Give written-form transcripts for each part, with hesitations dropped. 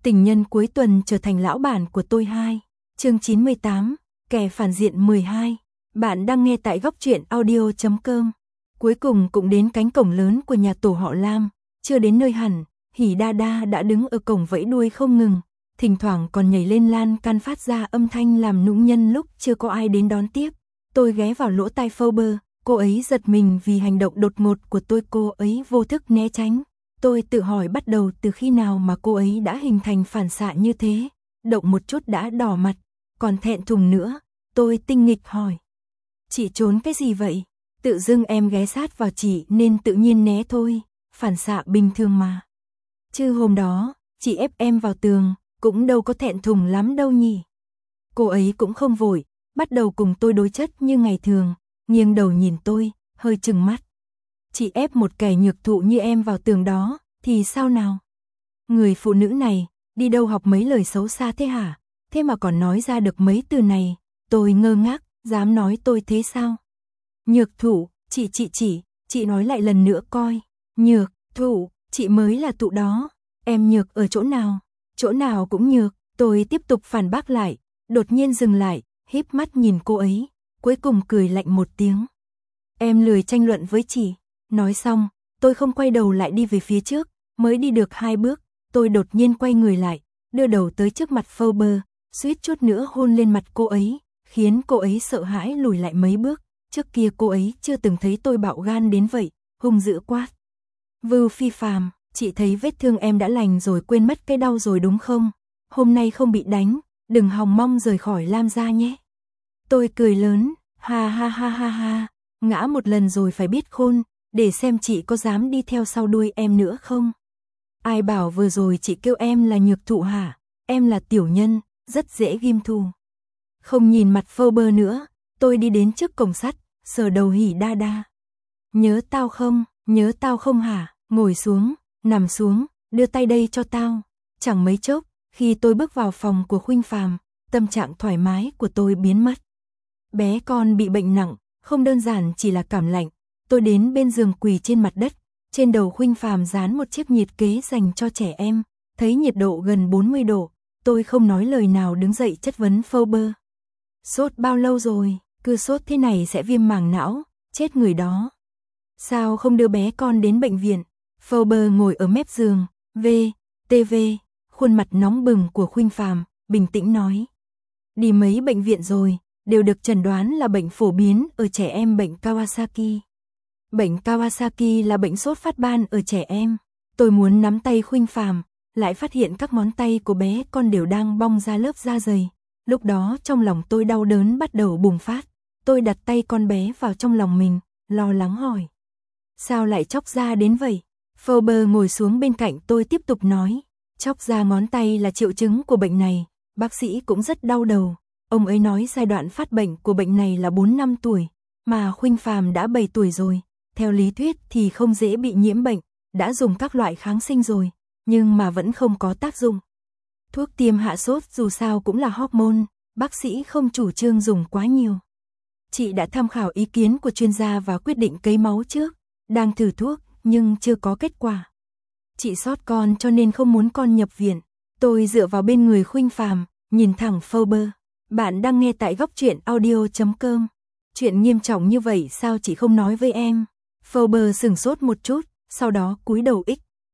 Tình nhân cuối tuần trở thành lão bản của tôi 2. Chương 98, kẻ phản diện 12. Bạn đang nghe tại góc truyện audio.com. Cuối cùng cũng đến cánh cổng lớn của nhà tổ họ Lam, chưa đến nơi hẳn, Hỉ Đa Đa đã đứng ở cổng vẫy đuôi không ngừng, thỉnh thoảng còn nhảy lên lan can phát ra âm thanh làm nũng nhân lúc chưa có ai đến đón tiếp. Tôi ghé vào lỗ tai Phoebe, cô ấy giật mình vì hành động đột ngột của tôi, cô ấy vô thức né tránh. Tôi tự hỏi bắt đầu từ khi nào mà cô ấy đã hình thành phản xạ như thế, động một chút đã đỏ mặt, còn thẹn thùng nữa. Tôi tinh nghịch hỏi, chị trốn cái gì vậy? Tự dưng em ghé sát vào chị nên tự nhiên né thôi, phản xạ bình thường mà. Chứ hôm đó, chị ép em vào tường, cũng đâu có thẹn thùng lắm đâu nhỉ. Cô ấy cũng không vội, bắt đầu cùng tôi đối chất như ngày thường, nghiêng đầu nhìn tôi, hơi trừng mắt. Chị ép một kẻ nhược thụ như em vào tường đó, thì sao nào? Người phụ nữ này, đi đâu học mấy lời xấu xa thế hả? Thế mà còn nói ra được mấy từ này, tôi ngơ ngác, dám nói tôi thế sao? Nhược thụ, chị nói lại lần nữa coi. Nhược thụ, chị mới là thụ đó. Em nhược ở chỗ nào? Chỗ nào cũng nhược. Tôi tiếp tục phản bác lại, đột nhiên dừng lại, híp mắt nhìn cô ấy, cuối cùng cười lạnh một tiếng. Em lười tranh luận với chị. Nói xong, tôi không quay đầu lại đi về phía trước, mới đi được 2 bước, tôi đột nhiên quay người lại, đưa đầu tới trước mặt Phoebe, suýt chút nữa hôn lên mặt cô ấy, khiến cô ấy sợ hãi lùi lại mấy bước. Trước kia cô ấy chưa từng thấy tôi bạo gan đến vậy, hung dữ quát. Vưu Phi Phàm, chị thấy vết thương em đã lành rồi, quên mất cái đau rồi đúng không? Hôm nay không bị đánh, đừng hòng mong rời khỏi Lam gia nhé. Tôi cười lớn, ha ha ha ha ha, ngã một lần rồi phải biết khôn, để xem chị có dám đi theo sau đuôi em nữa không? Ai bảo vừa rồi chị kêu em là nhược thụ hả? Em là tiểu nhân, rất dễ ghim thù. Không nhìn mặt Phoebe nữa, tôi đi đến trước cổng sắt, sờ đầu Hỉ Đa Đa. Nhớ tao không hả? Ngồi xuống, nằm xuống, đưa tay đây cho tao. Chẳng mấy chốc, khi tôi bước vào phòng của Khuynh Phàm, tâm trạng thoải mái của tôi biến mất. Bé con bị bệnh nặng, không đơn giản chỉ là cảm lạnh. Tôi đến bên giường quỳ trên mặt đất, trên đầu Khuynh Phàm dán một chiếc nhiệt kế dành cho trẻ em, thấy nhiệt độ gần 40 độ, tôi không nói lời nào đứng dậy chất vấn Phoebe. Sốt bao lâu rồi, cứ sốt thế này sẽ viêm màng não, chết người đó. Sao không đưa bé con đến bệnh viện? Phoebe ngồi ở mép giường, TV, khuôn mặt nóng bừng của Khuynh Phàm, bình tĩnh nói. Đi mấy bệnh viện rồi, đều được chẩn đoán là bệnh phổ biến ở trẻ em, bệnh Kawasaki. Bệnh Kawasaki là bệnh sốt phát ban ở trẻ em. Tôi muốn nắm tay Khuynh Phàm, lại phát hiện các ngón tay của bé con đều đang bong ra lớp da dày. Lúc đó trong lòng tôi đau đớn bắt đầu bùng phát. Tôi đặt tay con bé vào trong lòng mình, lo lắng hỏi. Sao lại chóc da đến vậy? Phoebe ngồi xuống bên cạnh tôi tiếp tục nói. Chóc da ngón tay là triệu chứng của bệnh này. Bác sĩ cũng rất đau đầu. Ông ấy nói giai đoạn phát bệnh của bệnh này là 4 năm tuổi, mà Khuynh Phàm đã 7 tuổi rồi. Theo lý thuyết thì không dễ bị nhiễm bệnh, đã dùng các loại kháng sinh rồi, nhưng mà vẫn không có tác dụng. Thuốc tiêm hạ sốt dù sao cũng là hormone, bác sĩ không chủ trương dùng quá nhiều. Chị đã tham khảo ý kiến của chuyên gia và quyết định cấy máu trước, đang thử thuốc nhưng chưa có kết quả. Chị sót con cho nên không muốn con nhập viện. Tôi dựa vào bên người Khuynh Phàm, nhìn thẳng Phoebe. Bạn đang nghe tại góc truyện audio.com. Chuyện nghiêm trọng như vậy sao chị không nói với em? Phoebe sửng sốt một chút, sau đó cúi đầu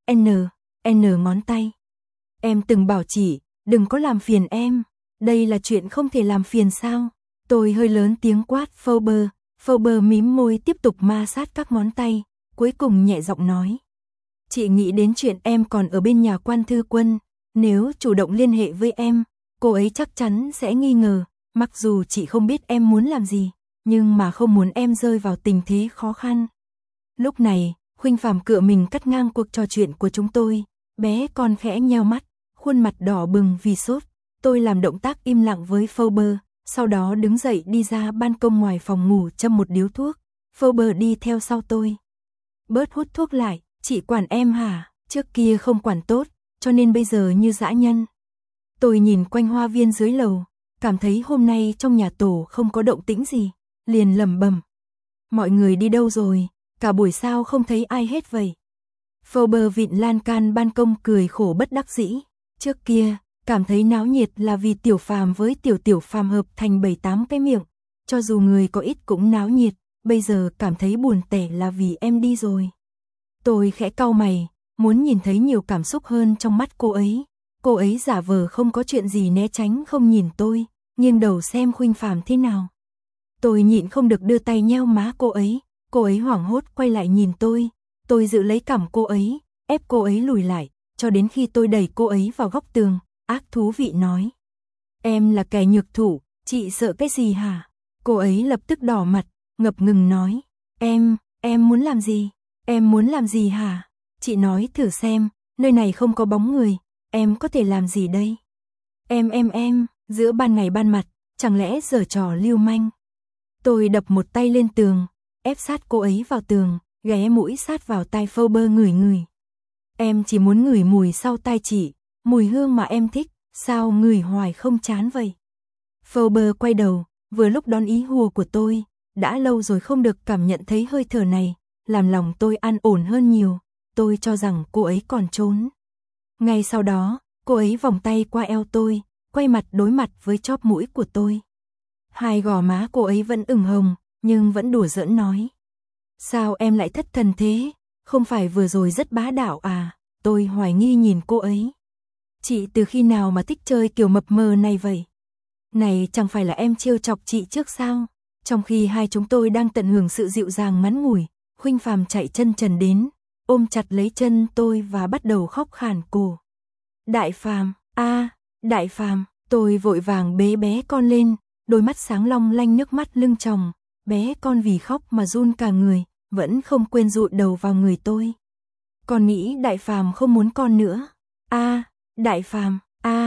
N ngón tay. Em từng bảo chị, đừng có làm phiền em. Đây là chuyện không thể làm phiền sao? Tôi hơi lớn tiếng quát Phoebe. Phoebe mím môi tiếp tục ma sát các ngón tay, cuối cùng nhẹ giọng nói. Chị nghĩ đến chuyện em còn ở bên nhà Quan Thư Quân. Nếu chủ động liên hệ với em, cô ấy chắc chắn sẽ nghi ngờ. Mặc dù chị không biết em muốn làm gì, nhưng mà không muốn em rơi vào tình thế khó khăn. Lúc này, Khuynh Phàm cựa mình cắt ngang cuộc trò chuyện của chúng tôi. Bé con khẽ nheo mắt, khuôn mặt đỏ bừng vì sốt. Tôi làm động tác im lặng với Phoebe, sau đó đứng dậy đi ra ban công ngoài phòng ngủ châm một điếu thuốc. Phoebe đi theo sau tôi. Bớt hút thuốc lại, chị quản em hả? Trước kia không quản tốt, cho nên bây giờ như dã nhân. Tôi nhìn quanh hoa viên dưới lầu, cảm thấy hôm nay trong nhà tổ không có động tĩnh gì, liền lẩm bẩm. Mọi người đi đâu rồi? Cả buổi sao không thấy ai hết vậy? Phoebe vịn lan can ban công cười khổ bất đắc dĩ. Trước kia, cảm thấy náo nhiệt là vì Tiểu Phàm với Tiểu Phàm hợp thành 7-8 cái miệng, cho dù người có ít cũng náo nhiệt, bây giờ cảm thấy buồn tẻ là vì em đi rồi. Tôi khẽ cau mày, muốn nhìn thấy nhiều cảm xúc hơn trong mắt cô ấy. Cô ấy giả vờ không có chuyện gì né tránh không nhìn tôi, nghiêng đầu xem Khuynh Phàm thế nào. Tôi nhịn không được đưa tay nheo má cô ấy hoảng hốt quay lại nhìn tôi giữ lấy cằm cô ấy, ép cô ấy lùi lại, cho đến khi tôi đẩy cô ấy vào góc tường, ác thú vị nói. Em là kẻ nhược thủ, chị sợ cái gì hả? Cô ấy lập tức đỏ mặt, ngập ngừng nói. Em muốn làm gì? Em muốn làm gì hả? Chị nói thử xem, nơi này không có bóng người, em có thể làm gì đây? Em, giữa ban ngày ban mặt, chẳng lẽ giở trò lưu manh? Tôi đập một tay lên tường, ép sát cô ấy vào tường, ghé mũi sát vào tai Phoebe ngửi. Em chỉ muốn ngửi mùi sau tai chị, mùi hương mà em thích, sao ngửi hoài không chán vậy? Phoebe quay đầu, vừa lúc đón ý hùa của tôi, đã lâu rồi không được cảm nhận thấy hơi thở này, làm lòng tôi an ổn hơn nhiều, tôi cho rằng cô ấy còn trốn. Ngay sau đó, cô ấy vòng tay qua eo tôi, quay mặt đối mặt với chóp mũi của tôi. Hai gò má cô ấy vẫn ửng hồng, nhưng vẫn đùa giỡn nói. Sao em lại thất thần thế? Không phải vừa rồi rất bá đạo à? Tôi hoài nghi nhìn cô ấy. Chị từ khi nào mà thích chơi kiểu mập mờ này vậy? Này chẳng phải là em trêu chọc chị trước sao? Trong khi hai chúng tôi đang tận hưởng sự dịu dàng ngắn ngủi, Khuynh Phàm chạy chân trần đến, ôm chặt lấy chân tôi và bắt đầu khóc khàn cổ. Đại Phàm, Đại Phàm, tôi vội vàng bế bé con lên, đôi mắt sáng long lanh nước mắt lưng tròng, bé con vì khóc mà run cả người, vẫn không quên dụi đầu vào người tôi. Con nghĩ Đại Phàm không muốn con nữa. Đại Phàm,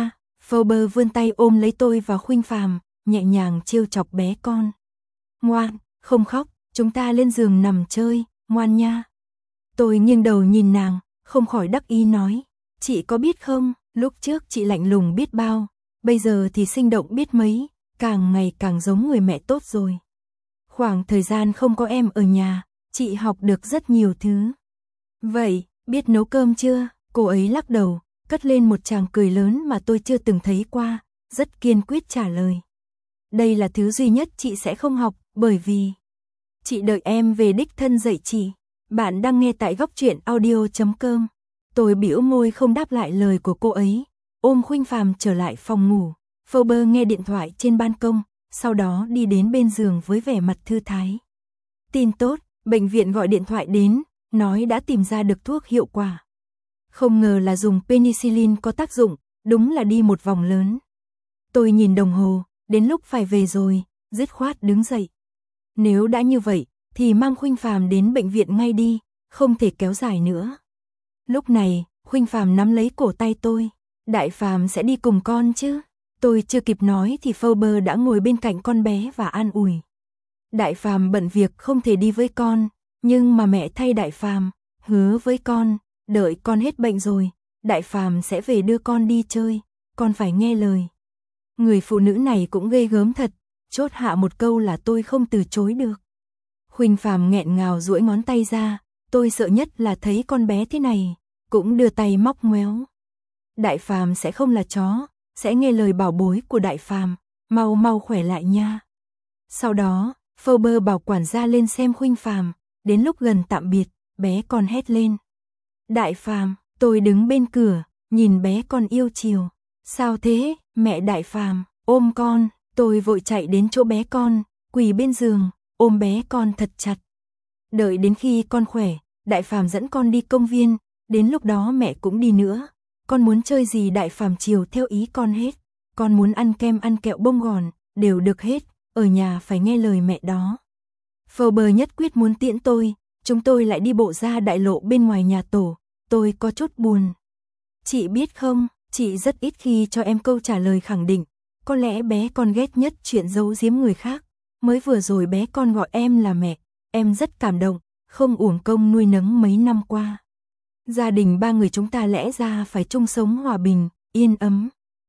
Phoebe vươn tay ôm lấy tôi và Khuynh Phàm, nhẹ nhàng trêu chọc bé con. Ngoan, không khóc, chúng ta lên giường nằm chơi, ngoan nha. Tôi nghiêng đầu nhìn nàng, không khỏi đắc ý nói. Chị có biết không, lúc trước chị lạnh lùng biết bao, bây giờ thì sinh động biết mấy, càng ngày càng giống người mẹ tốt rồi. Khoảng thời gian không có em ở nhà, chị học được rất nhiều thứ. Vậy, biết nấu cơm chưa? Cô ấy lắc đầu, cất lên một tràng cười lớn mà tôi chưa từng thấy qua, rất kiên quyết trả lời. Đây là thứ duy nhất chị sẽ không học, bởi vì chị đợi em về đích thân dạy chị. Bạn đang nghe tại góc truyện audio.com. Tôi bĩu môi không đáp lại lời của cô ấy, ôm Khuynh Phàm trở lại phòng ngủ. Phoebe nghe điện thoại trên ban công, sau đó đi đến bên giường với vẻ mặt thư thái. Tin tốt, bệnh viện gọi điện thoại đến, nói đã tìm ra được thuốc hiệu quả. Không ngờ là dùng penicillin có tác dụng, đúng là đi một vòng lớn. Tôi nhìn đồng hồ, đến lúc phải về rồi, dứt khoát đứng dậy. Nếu đã như vậy, thì mang Khuynh Phàm đến bệnh viện ngay đi, không thể kéo dài nữa. Lúc này, Khuynh Phàm nắm lấy cổ tay tôi. Đại Phàm sẽ đi cùng con chứ? Tôi chưa kịp nói thì Phoebe đã ngồi bên cạnh con bé và an ủi. Đại Phàm bận việc không thể đi với con, nhưng mà mẹ thay Đại Phàm hứa với con, đợi con hết bệnh rồi, Đại Phàm sẽ về đưa con đi chơi, con phải nghe lời. Người phụ nữ này cũng ghê gớm thật, chốt hạ một câu là tôi không từ chối được. Khuynh Phàm nghẹn ngào duỗi ngón tay ra, tôi sợ nhất là thấy con bé thế này, cũng đưa tay móc ngoéo. Đại Phàm sẽ không là chó, sẽ nghe lời bảo bối của Đại Phàm, mau mau khỏe lại nha. Sau đó, Phoebe bảo quản gia lên xem Khuynh Phàm, đến lúc gần tạm biệt, bé con hét lên. Đại Phàm, tôi đứng bên cửa, nhìn bé con yêu chiều. Sao thế, mẹ Đại Phàm, ôm con, tôi vội chạy đến chỗ bé con, quỳ bên giường, ôm bé con thật chặt. Đợi đến khi con khỏe, Đại Phàm dẫn con đi công viên, đến lúc đó mẹ cũng đi nữa. Con muốn chơi gì Đại Phàm chiều theo ý con hết. Con muốn ăn kem ăn kẹo bông gòn, đều được hết, ở nhà phải nghe lời mẹ đó. Phoebe nhất quyết muốn tiễn tôi, chúng tôi lại đi bộ ra đại lộ bên ngoài nhà tổ, tôi có chút buồn. Chị biết không, chị rất ít khi cho em câu trả lời khẳng định, có lẽ bé con ghét nhất chuyện giấu giếm người khác. Mới vừa rồi bé con gọi em là mẹ, em rất cảm động, không uổng công nuôi nấng mấy năm qua. Gia đình ba người chúng ta lẽ ra phải chung sống hòa bình, yên ấm.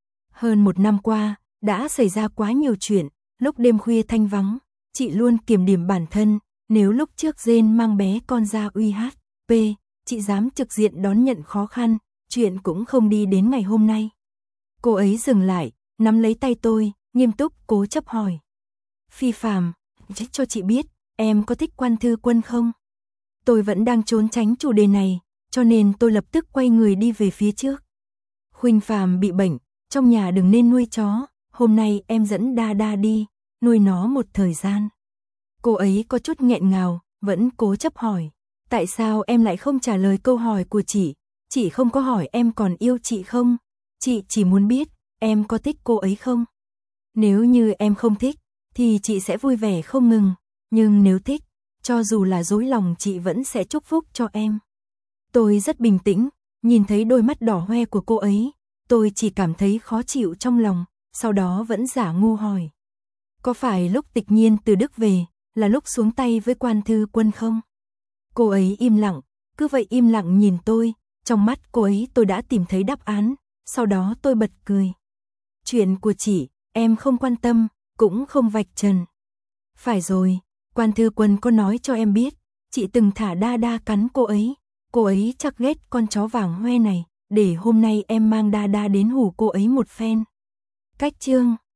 Hơn một năm qua, đã xảy ra quá nhiều chuyện, lúc đêm khuya thanh vắng, chị luôn kiềm điểm bản thân, nếu lúc trước Jane mang bé con ra UHP, chị dám trực diện đón nhận khó khăn, chuyện cũng không đi đến ngày hôm nay. Cô ấy dừng lại, nắm lấy tay tôi, nghiêm túc cố chấp hỏi. Phi Phàm, cho chị biết, em có thích Quan Thư Quân không? Tôi vẫn đang trốn tránh chủ đề này, cho nên tôi lập tức quay người đi về phía trước. Khuynh Phàm bị bệnh, trong nhà đừng nên nuôi chó, hôm nay em dẫn Đa Đa đi, nuôi nó một thời gian. Cô ấy có chút nghẹn ngào, vẫn cố chấp hỏi. Tại sao em lại không trả lời câu hỏi của chị không có hỏi em còn yêu chị không? Chị chỉ muốn biết, em có thích cô ấy không? Nếu như em không thích, thì chị sẽ vui vẻ không ngừng, nhưng nếu thích, cho dù là dối lòng chị vẫn sẽ chúc phúc cho em. Tôi rất bình tĩnh, nhìn thấy đôi mắt đỏ hoe của cô ấy, tôi chỉ cảm thấy khó chịu trong lòng, sau đó vẫn giả ngu hỏi. Có phải lúc Tịch Nhiên từ Đức về, là lúc xuống tay với Quan Thư Quân không? Cô ấy im lặng, cứ vậy im lặng nhìn tôi, trong mắt cô ấy tôi đã tìm thấy đáp án, sau đó tôi bật cười. Chuyện của chị, em không quan tâm, cũng không vạch trần. Phải rồi, Quan Thư Quân có nói cho em biết, chị từng thả Đa Đa cắn cô ấy chắc ghét con chó vàng hoe này, để hôm nay em mang Đa Đa đến hù cô ấy một phen. Cách chương